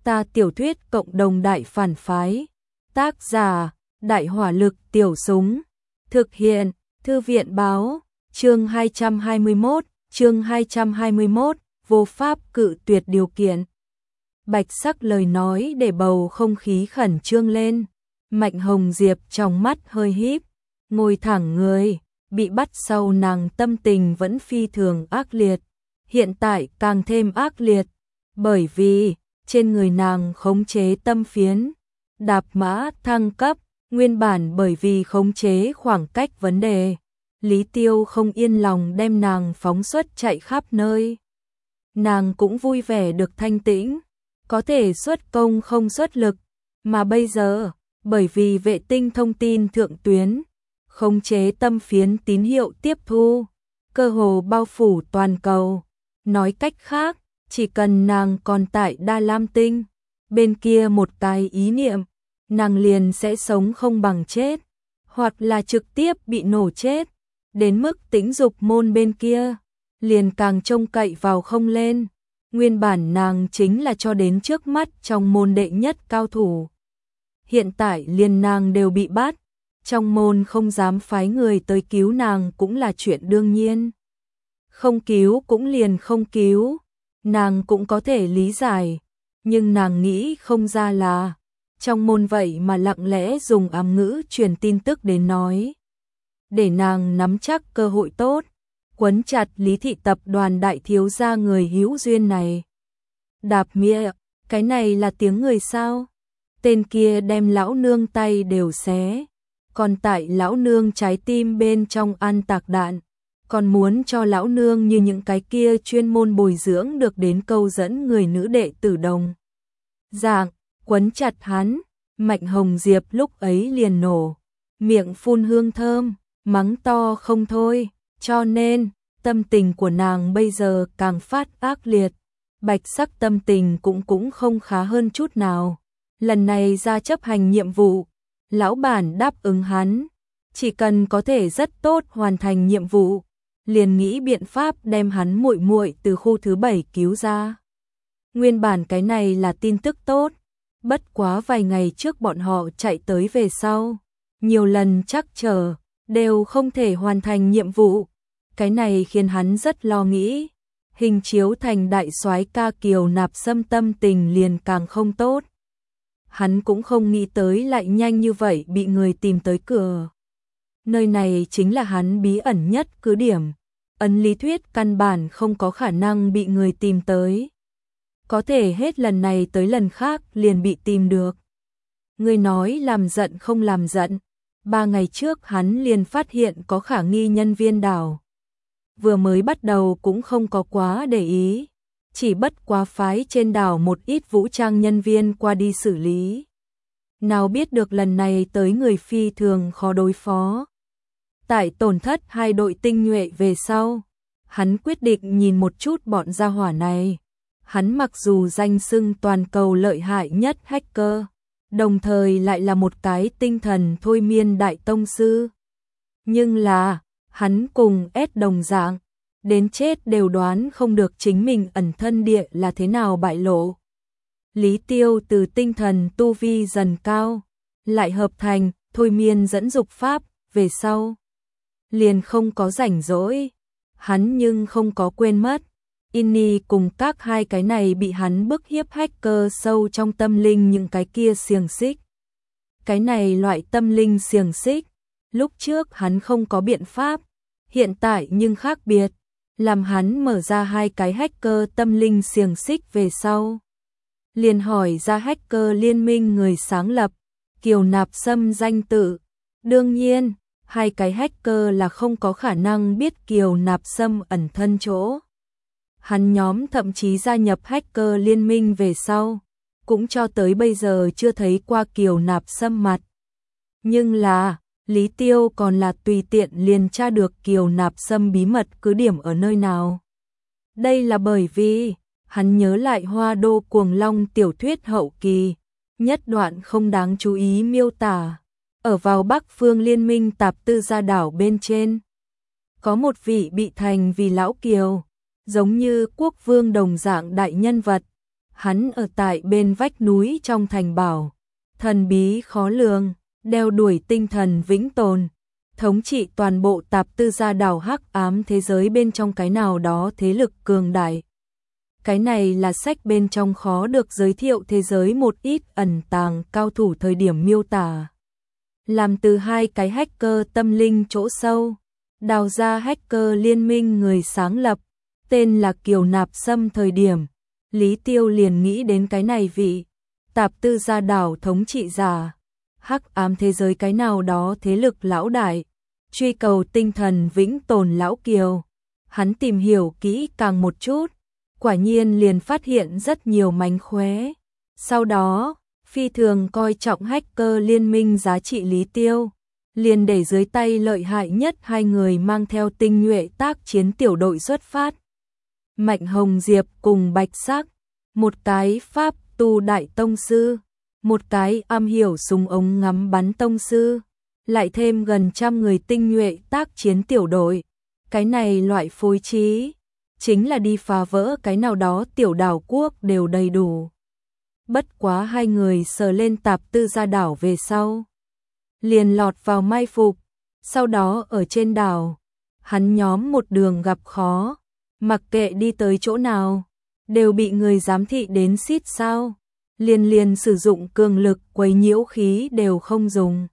Ta tiểu thuyết cộng đồng đại phản phái. Tác giả: Đại hỏa lực tiểu súng. Thực hiện: Thư viện báo. Chương 221, vô pháp cự tuyệt điều kiện. Bạch Sắc lời nói để bầu không khí khẩn trương lên. Mạnh Hồng Diệp trong mắt hơi híp, ngồi thẳng người, bị bắt sau nàng tâm tình vẫn phi thường ác liệt, hiện tại càng thêm ác liệt, bởi vì trên người nàng khống chế tâm phiến, đạp mã thăng cấp, nguyên bản bởi vì khống chế khoảng cách vấn đề, Lý Tiêu không yên lòng đem nàng phóng xuất chạy khắp nơi. Nàng cũng vui vẻ được thanh tĩnh, có thể xuất công không xuất lực, mà bây giờ, bởi vì vệ tinh thông tin thượng tuyến, khống chế tâm phiến tín hiệu tiếp thu, cơ hồ bao phủ toàn cầu. Nói cách khác, chỉ cần nàng còn tại Đa Lam Tinh, bên kia một cái ý niệm, nàng liền sẽ sống không bằng chết, hoặc là trực tiếp bị nổ chết, đến mức Tĩnh Dục môn bên kia, liền càng trông cậy vào không lên. Nguyên bản nàng chính là cho đến trước mắt trong môn đệ nhất cao thủ. Hiện tại liền nàng đều bị bắt, trong môn không dám phái người tới cứu nàng cũng là chuyện đương nhiên. Không cứu cũng liền không cứu, nàng cũng có thể lý giải, nhưng nàng nghĩ không ra là trong môn vậy mà lặng lẽ dùng ám ngữ truyền tin tức đến nói. Để nàng nắm chắc cơ hội tốt, quấn chặt Lý thị tập đoàn đại thiếu gia người hữu duyên này. Đạp mía, cái này là tiếng người sao? Tên kia đem lão nương tay đều xé, còn tại lão nương trái tim bên trong ăn tạc đạn, còn muốn cho lão nương như những cái kia chuyên môn bồi dưỡng được đến câu dẫn người nữ đệ tử đồng dạng, quấn chặt hắn. Mạnh Hồng Diệp lúc ấy liền nổ, miệng phun hương thơm, mắng to không thôi, cho nên tâm tình của nàng bây giờ càng phát ác liệt. Bạch Sắc tâm tình cũng không khá hơn chút nào. Lần này ra chấp hành nhiệm vụ, lão bản đáp ứng hắn, chỉ cần có thể rất tốt hoàn thành nhiệm vụ, liền nghĩ biện pháp đem hắn muội muội từ khu thứ 7 cứu ra. Nguyên bản cái này là tin tức tốt, bất quá vài ngày trước bọn họ chạy tới về sau, nhiều lần trắc trở, đều không thể hoàn thành nhiệm vụ. Cái này khiến hắn rất lo nghĩ, hình chiếu thành đại soái ca Kiều Nạp Sâm tâm tình liền càng không tốt. Hắn cũng không nghĩ tới lại nhanh như vậy bị người tìm tới cửa. Nơi này chính là hắn bí ẩn nhất cứ điểm, ấn lý thuyết căn bản không có khả năng bị người tìm tới. Có thể hết lần này tới lần khác liền bị tìm được. Người nói làm giận không làm giận, 3 ngày trước hắn liền phát hiện có khả nghi nhân viên đảo. Vừa mới bắt đầu cũng không có quá để ý, chỉ bất quá phái trên đảo một ít vũ trang nhân viên qua đi xử lý. Nào biết được lần này tới người phi thường khó đối phó. Tại tổn thất 2 đội tinh nhuệ về sau, hắn quyết định nhìn một chút bọn gia hỏa này. Hắn mặc dù danh xưng toàn cầu lợi hại nhất hacker, đồng thời lại là một cái tinh thần thôi miên đại tông sư. Nhưng là, hắn cùng S đồng dạng, đến chết đều đoán không được chính mình ẩn thân địa là thế nào bại lộ. Lý Tiêu từ tinh thần tu vi dần cao, lại hợp thành thôi miên dẫn dục pháp, về sau liền không có rảnh rỗi. Hắn nhưng không có quên mất, Inni cùng các hai cái này bị hắn bức hiếp hacker sâu trong tâm linh những cái kia xiềng xích. Cái này loại tâm linh xiềng xích, lúc trước hắn không có biện pháp, hiện tại nhưng khác biệt, làm hắn mở ra 2 cái hacker tâm linh xiềng xích về sau. Liền hỏi ra hacker liên minh người sáng lập, Kiều Nạp Sâm danh tự. Đương nhiên, 2 cái hacker là không có khả năng biết Kiều Nạp Sâm ẩn thân chỗ. Hắn nhóm thậm chí gia nhập hacker liên minh về sau, cũng cho tới bây giờ chưa thấy qua Kiều Nạp Sâm mặt. Nhưng là, Lý Tiêu còn là tùy tiện liền tra được Kiều Nạp Sâm bí mật cứ điểm ở nơi nào. Đây là bởi vì, hắn nhớ lại Hoa Đô Cuồng Long tiểu thuyết hậu kỳ, nhất đoạn không đáng chú ý miêu tả. Ở vào Bắc Phương Liên minh tạp tư gia đảo bên trên, có một vị bị thành vì lão Kiều, giống như quốc vương đồng dạng đại nhân vật. Hắn ở tại bên vách núi trong thành bảo, thần bí khó lường, đeo đuổi tinh thần vĩnh tồn, thống trị toàn bộ Tạp Tư Gia Đảo hắc ám thế giới bên trong cái nào đó thế lực cường đại. Cái này là sách bên trong khó được giới thiệu thế giới một ít ẩn tàng cao thủ thời điểm miêu tả. Làm từ hai cái hacker tâm linh chỗ sâu, đào ra hacker liên minh người sáng lập, tên là Kiều Nạp Sâm thời điểm, Lý Tiêu liền nghĩ đến cái này vị Tạp Tư Gia Đảo thống trị giả, hắc ám thế giới cái nào đó thế lực lão đại, truy cầu tinh thần vĩnh tồn lão Kiều. Hắn tìm hiểu kỹ càng một chút, quả nhiên liền phát hiện rất nhiều mánh khóe. Sau đó, phi thường coi trọng hacker liên minh giá trị Lý Tiêu, liền để dưới tay lợi hại nhất hai người mang theo tinh nhuệ tác chiến tiểu đội xuất phát. Mạnh Hồng Diệp cùng Bạch Sắc, một cái pháp tu đại tông sư, một cái am hiểu súng ống ngắm bắn tông sư, lại thêm gần 100 người tinh nhuệ tác chiến tiểu đội. Cái này loại phối trí, chính là đi phá vỡ cái nào đó tiểu đảo quốc đều đầy đủ. Bất quá hai người sờ lên Tạp Tư Gia Đảo về sau, liền lọt vào mai phục, sau đó ở trên đảo, hắn nhóm một đường gặp khó, mặc kệ đi tới chỗ nào, đều bị người giám thị đến xít sao, liền sử dụng cường lực quấy nhiễu khí đều không dùng.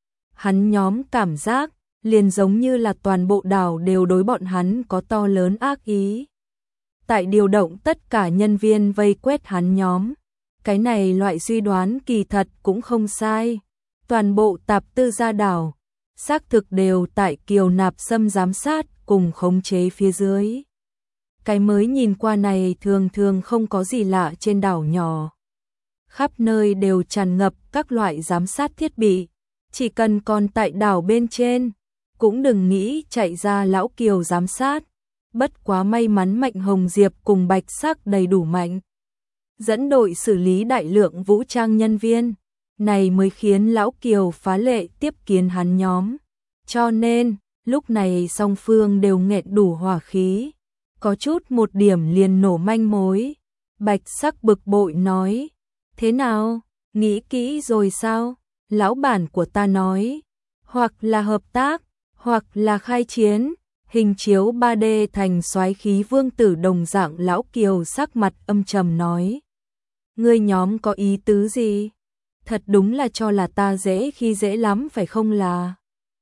Hắn nhóm cảm giác, liền giống như là toàn bộ đảo đều đối bọn hắn có to lớn ác ý. Tại điều động tất cả nhân viên vây quét hắn nhóm, cái này loại suy đoán kỳ thật cũng không sai. Toàn bộ Tạp Tư Gia Đảo, xác thực đều tại Kiều Nạp Sâm giám sát cùng khống chế phía dưới. Cái mới nhìn qua này thường thường không có gì lạ trên đảo nhỏ. Khắp nơi đều tràn ngập các loại giám sát thiết bị, chỉ cần còn tại đảo bên trên, cũng đừng nghĩ chạy ra lão Kiều giám sát. Bất quá may mắn Mạnh Hồng Diệp cùng Bạch Sắc đầy đủ mạnh, dẫn đội xử lý đại lượng vũ trang nhân viên, này mới khiến lão Kiều phá lệ tiếp kiến hắn nhóm. Cho nên, lúc này song phương đều nghẹn đủ hỏa khí, có chút một điểm liền nổ manh mối. Bạch Sắc bực bội nói, thế nào, nghĩ kỹ rồi sao? Lão bản của ta nói, hoặc là hợp tác, hoặc là khai chiến. Hình chiếu 3D thành soái khí vương tử đồng dạng lão Kiều sắc mặt âm trầm nói. Ngươi nhóm có ý tứ gì? Thật đúng là cho là ta dễ khi dễ lắm phải không là?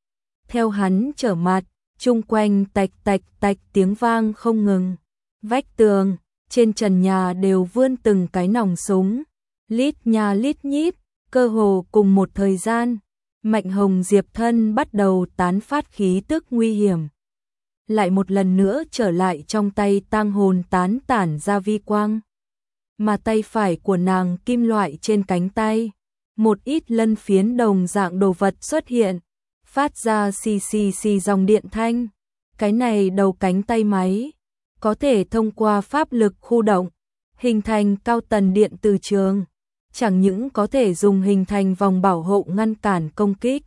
Theo hắn trở mặt, chung quanh tạch tạch tạch tiếng vang không ngừng. Vách tường, trên trần nhà đều vươn từng cái nòng súng. Lít nha lít nhít, cơ hồ cùng một thời gian. Mạnh Hồng Diệp thân bắt đầu tán phát khí tức nguy hiểm. Lại một lần nữa trở lại trong tay tang hồn tán tản ra vi quang. Mà tay phải của nàng kim loại trên cánh tay, một ít lân phiến đồng dạng đồ vật xuất hiện, phát ra xì xì xì dòng điện thanh. Cái này đầu cánh tay máy, có thể thông qua pháp lực khu động, hình thành cao tần điện từ trường, chẳng những có thể dùng hình thành vòng bảo hộ ngăn cản công kích,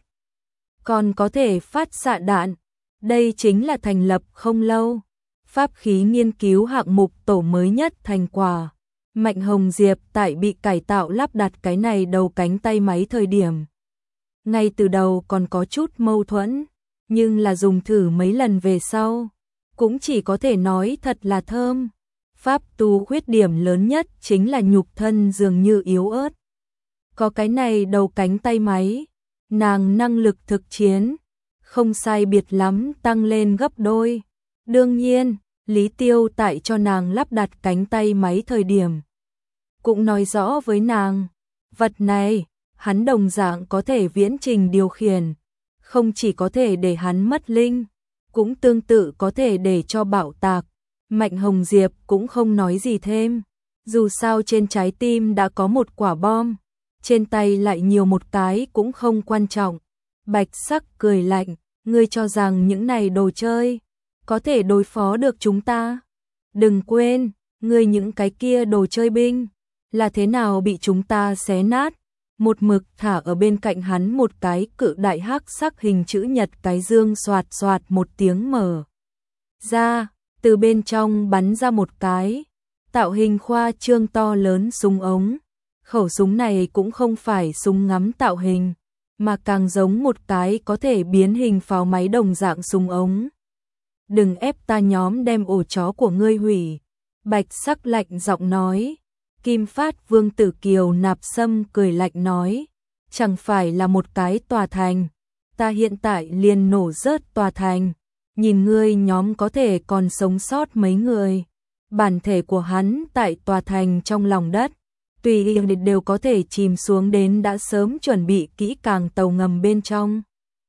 còn có thể phát xạ đạn. Đây chính là thành lập không lâu, pháp khí nghiên cứu hạng mục tổ mới nhất thành quả. Mạnh Hồng Diệp tại bị cải tạo lắp đặt cái này đầu cánh tay máy thời điểm, ngay từ đầu còn có chút mâu thuẫn, nhưng là dùng thử mấy lần về sau, cũng chỉ có thể nói thật là thơm. Pháp tu khuyết điểm lớn nhất chính là nhục thân dường như yếu ớt. Có cái này đầu cánh tay máy, nàng năng lực thực chiến không sai biệt lắm tăng lên gấp đôi. Đương nhiên, Lý Tiêu tại cho nàng lắp đặt cánh tay máy thời điểm, cũng nói rõ với nàng, vật này, hắn đồng dạng có thể viễn trình điều khiển, không chỉ có thể để hắn mất linh, cũng tương tự có thể để cho bạo tạc. Mạnh Hồng Diệp cũng không nói gì thêm, dù sao trên trái tim đã có một quả bom, trên tay lại nhiều một cái cũng không quan trọng. Bạch Sắc cười lạnh, ngươi cho rằng những này đồ chơi có thể đối phó được chúng ta? Đừng quên, ngươi những cái kia đồ chơi binh là thế nào bị chúng ta xé nát. Một mực thả ở bên cạnh hắn một cái cự đại hắc sắc hình chữ nhật cái dương xoạt xoạt một tiếng mở ra, từ bên trong bắn ra một cái tạo hình khoa trương to lớn súng ống. Khẩu súng này cũng không phải súng ngắm tạo hình, mà càng giống một cái có thể biến hình pháo máy đồng dạng súng ống. Đừng ép ta nhóm đem ổ chó của ngươi hủy. Bạch Sắc lạnh giọng nói. Kim Phát Vương Tử Kiều Nạp Sâm cười lạnh nói. Chẳng phải là một cái tòa thành. Ta hiện tại liền nổ rớt tòa thành. Nhìn ngươi nhóm có thể còn sống sót mấy người. Bản thể của hắn tại tòa thành trong lòng đất. Tùy ý đều có thể chìm xuống đến đã sớm chuẩn bị kỹ càng tàu ngầm bên trong.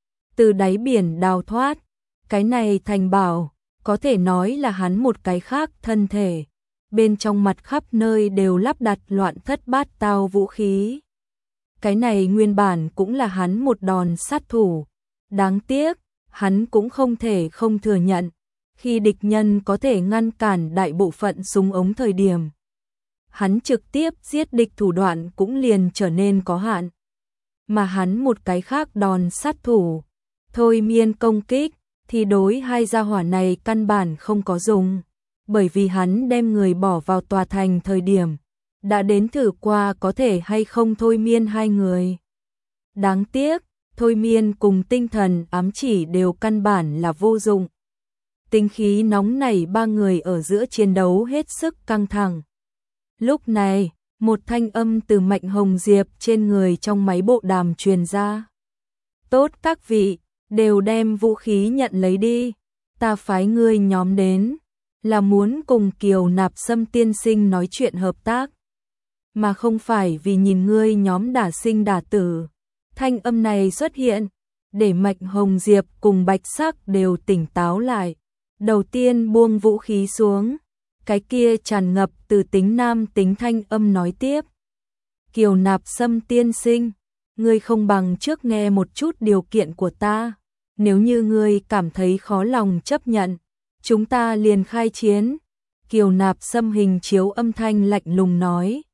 Từ đáy biển đào thoát. Cái này thành bảo, có thể nói là hắn một cái khác thân thể. Bên trong mặt khắp nơi đều lắp đặt loạn thất bát tao vũ khí. Cái này nguyên bản cũng là hắn một đòn sát thủ. Đáng tiếc, hắn cũng không thể không thừa nhận. Khi địch nhân có thể ngăn cản đại bộ phận súng ống thời điểm, hắn trực tiếp giết địch thủ đoạn cũng liền trở nên có hạn. Mà hắn một cái khác đòn sát thủ, thôi miên công kích, thì đối hai gia hỏa này căn bản không có dùng. Bởi vì hắn đem người bỏ vào tòa thành thời điểm, đã đến thử qua có thể hay không thôi miên hai người. Đáng tiếc, thôi miên cùng tinh thần ám chỉ đều căn bản là vô dụng. Tính khí nóng nảy ba người ở giữa chiến đấu hết sức căng thẳng. Lúc này, một thanh âm từ Mạnh Hồng Diệp trên người trong máy bộ đàm truyền ra. Tốt các vị, đều đem vũ khí nhận lấy đi. Ta phái ngươi nhóm đến, là muốn cùng Kiều Nạp Sâm tiên sinh nói chuyện hợp tác. Mà không phải vì nhìn ngươi nhóm đả sinh đả tử. Thanh âm này xuất hiện, để Mạnh Hồng Diệp cùng Bạch Sắc đều tỉnh táo lại. Đầu tiên buông vũ khí xuống. Cái kia tràn ngập từ tính nam tính thanh âm nói tiếp. Kiều Nạp Sâm tiên sinh, ngươi không bằng trước nghe một chút điều kiện của ta. Nếu như ngươi cảm thấy khó lòng chấp nhận, chúng ta liền khai chiến. Kiều Nạp Sâm hình chiếu âm thanh lạnh lùng nói.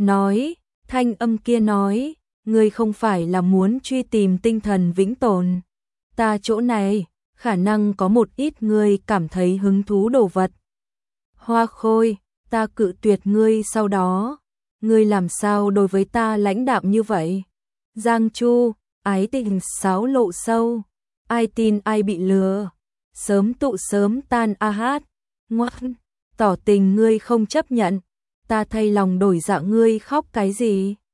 Thanh âm kia nói, ngươi không phải là muốn truy tìm tinh thần vĩnh tồn. Ta chỗ này, khả năng có một ít ngươi cảm thấy hứng thú đồ vật. Hoa Khôi, ta cự tuyệt ngươi sau đó. Ngươi làm sao đối với ta lãnh đạm như vậy? Giang Chu, ái tình sáo lộ sâu. Ai tin ai bị lừa. Sớm tụ sớm tan a hát. Ngoan, tỏ tình ngươi không chấp nhận. Ta thay lòng đổi dạ ngươi khóc cái gì?